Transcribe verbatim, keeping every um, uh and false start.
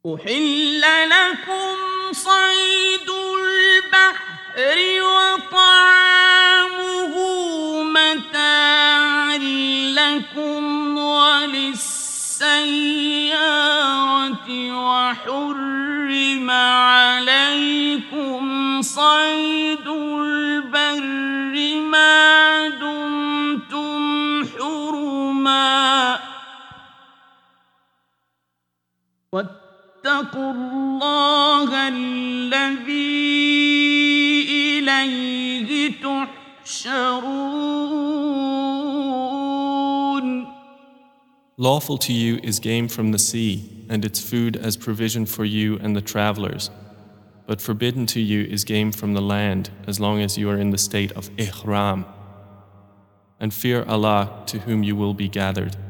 أحل لكم صيد البحر وطعامه متاعا لكم وللسيارة وحرم عليكم صيد البر ما دمتم حرما واتقوا الله الذي إليه تحشرون. Lawful to you is game from the sea, and its food as provision for you and the travelers. But forbidden to you is game from the land, as long as you are in the state of ihram. And fear Allah, to whom you will be gathered.